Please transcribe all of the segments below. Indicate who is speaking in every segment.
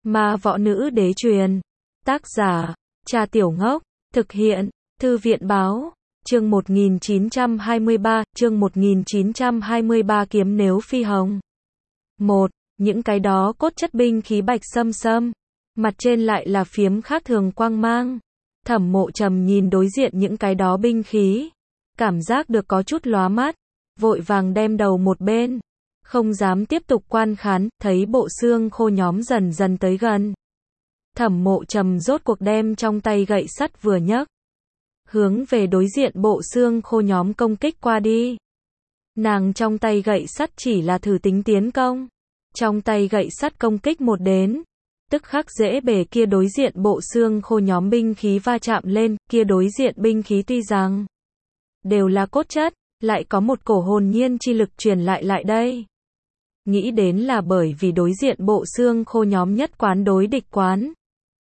Speaker 1: Ma võ nữ đế truyền. Tác giả, Trà Tiểu Ngốc. Thực hiện, Thư viện báo. Chương 1923, chương 1923 kiếm nếu phi hồng. 1. Những cái đó cốt chất binh khí bạch sâm sâm. Mặt trên lại là phiếm khác thường quang mang. Thẩm Mộ Trầm nhìn đối diện những cái đó binh khí. Cảm giác được có chút lóa mắt. Vội vàng đem đầu một bên. Không dám tiếp tục quan khán, thấy bộ xương khô nhóm dần dần tới gần. Thẩm Mộ Trầm rốt cuộc đem trong tay gậy sắt vừa nhấc. Hướng về đối diện bộ xương khô nhóm công kích qua đi. Nàng trong tay gậy sắt chỉ là thử tính tiến công. Trong tay gậy sắt công kích một đến. Tức khắc dễ bề kia đối diện bộ xương khô nhóm binh khí va chạm lên, kia đối diện binh khí tuy rằng đều là cốt chất, lại có một cổ hồn nhiên chi lực truyền lại đây. Nghĩ đến là bởi vì đối diện bộ xương khô nhóm nhất quán đối địch quán.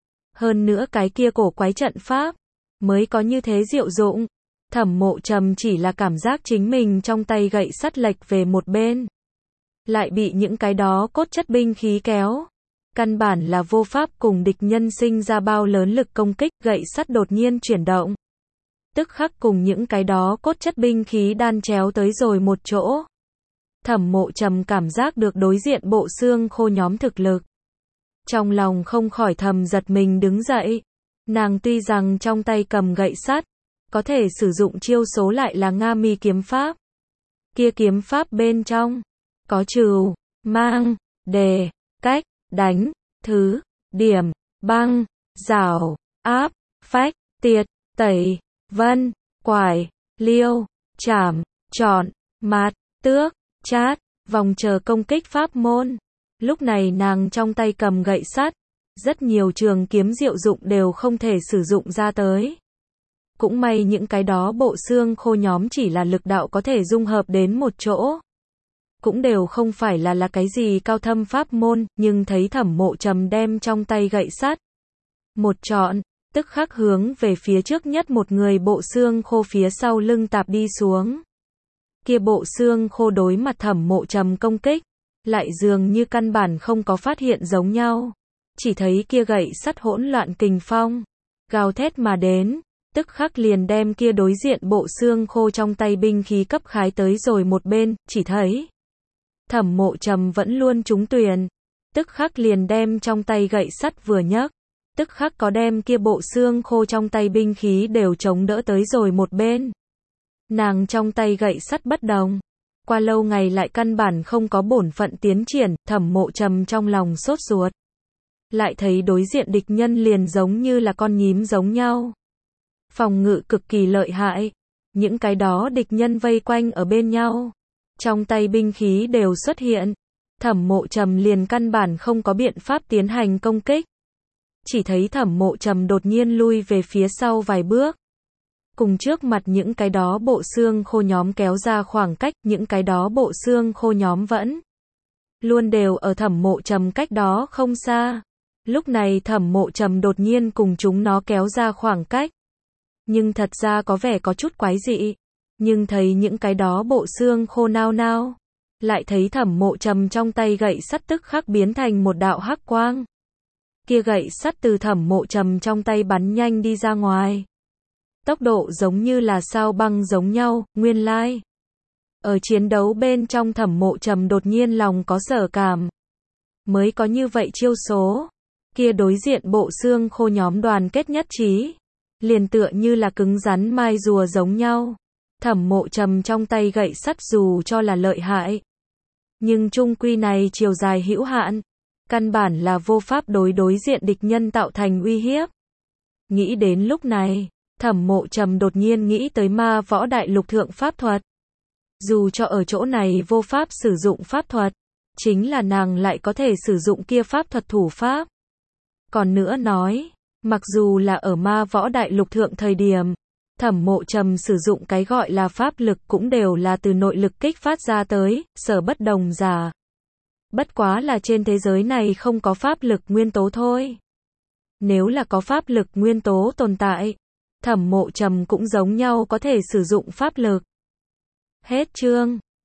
Speaker 1: Hơn nữa cái kia cổ quái trận pháp, mới có như thế diệu dụng. Thẩm Mộ Trầm chỉ là cảm giác chính mình trong tay gậy sắt lệch về một bên. Lại bị những cái đó cốt chất binh khí kéo. Căn bản là vô pháp cùng địch nhân sinh ra bao lớn lực công kích, gậy sắt đột nhiên chuyển động. Tức khắc cùng những cái đó cốt chất binh khí đan chéo tới rồi một chỗ. Thẩm Mộ Trầm cảm giác được đối diện bộ xương khô nhóm thực lực. Trong lòng không khỏi thầm giật mình đứng dậy. Nàng tuy rằng trong tay cầm gậy sắt, có thể sử dụng chiêu số lại là Nga Mi kiếm pháp. Kia kiếm pháp bên trong, có trừ, mang, đề, cách, đánh, thứ, điểm, băng, rào, áp, phách, tiệt, tẩy, vân, quải, liêu, chảm, trọn, mạt, tước, chát, vòng chờ công kích pháp môn. Lúc này nàng trong tay cầm gậy sắt, rất nhiều trường kiếm diệu dụng đều không thể sử dụng ra tới. Cũng may những cái đó bộ xương khô nhóm chỉ là lực đạo có thể dung hợp đến một chỗ. Cũng đều không phải là cái gì cao thâm pháp môn, nhưng thấy Thẩm Mộ Trầm đem trong tay gậy sắt. Một trọn, tức khắc hướng về phía trước nhất một người bộ xương khô phía sau lưng tạp đi xuống. Kia bộ xương khô đối mặt Thẩm Mộ Trầm công kích, lại dường như căn bản không có phát hiện giống nhau. Chỉ thấy kia gậy sắt hỗn loạn kình phong, gào thét mà đến, tức khắc liền đem kia đối diện bộ xương khô trong tay binh khí cấp khái tới rồi một bên, chỉ thấy Thẩm Mộ Trầm vẫn luôn trúng tuyển, tức khắc liền đem trong tay gậy sắt vừa nhấc, tức khắc có đem kia bộ xương khô trong tay binh khí đều chống đỡ tới rồi một bên. Nàng trong tay gậy sắt bất đồng, qua lâu ngày lại căn bản không có bổn phận tiến triển, Thẩm Mộ Trầm trong lòng sốt ruột. Lại thấy đối diện địch nhân liền giống như là con nhím giống nhau. Phòng ngự cực kỳ lợi hại, những cái đó địch nhân vây quanh ở bên nhau. Trong tay binh khí đều xuất hiện, Thẩm Mộ Trầm liền căn bản không có biện pháp tiến hành công kích. Chỉ thấy Thẩm Mộ Trầm đột nhiên lui về phía sau vài bước. Cùng trước mặt những cái đó bộ xương khô nhóm kéo ra khoảng cách, những cái đó bộ xương khô nhóm vẫn luôn đều ở Thẩm Mộ Trầm cách đó không xa. Lúc này Thẩm Mộ Trầm đột nhiên cùng chúng nó kéo ra khoảng cách. Nhưng thật ra có vẻ có chút quái dị. Nhưng thấy những cái đó bộ xương khô nao nao. Lại thấy Thẩm Mộ Trầm trong tay gậy sắt tức khắc biến thành một đạo hắc quang. Kia gậy sắt từ Thẩm Mộ Trầm trong tay bắn nhanh đi ra ngoài. Tốc độ giống như là sao băng giống nhau, nguyên lai. Ở chiến đấu bên trong Thẩm Mộ Trầm đột nhiên lòng có sở cảm. Mới có như vậy chiêu số. Kia đối diện bộ xương khô nhóm đoàn kết nhất trí. Liền tựa như là cứng rắn mai rùa giống nhau. Thẩm Mộ Trầm trong tay gậy sắt dù cho là lợi hại. Nhưng chung quy này chiều dài hữu hạn. Căn bản là vô pháp đối diện địch nhân tạo thành uy hiếp. Nghĩ đến lúc này, Thẩm Mộ Trầm đột nhiên nghĩ tới Ma Võ Đại Lục thượng pháp thuật. Dù cho ở chỗ này vô pháp sử dụng pháp thuật, chính là nàng lại có thể sử dụng kia pháp thuật thủ pháp. Còn nữa nói, mặc dù là ở Ma Võ Đại Lục thượng thời điểm, Thẩm Mộ Trầm sử dụng cái gọi là pháp lực cũng đều là từ nội lực kích phát ra tới, sở bất đồng giả. Bất quá là trên thế giới này không có pháp lực nguyên tố thôi. Nếu là có pháp lực nguyên tố tồn tại, Thẩm Mộ Trầm cũng giống nhau có thể sử dụng pháp lực. Hết chương.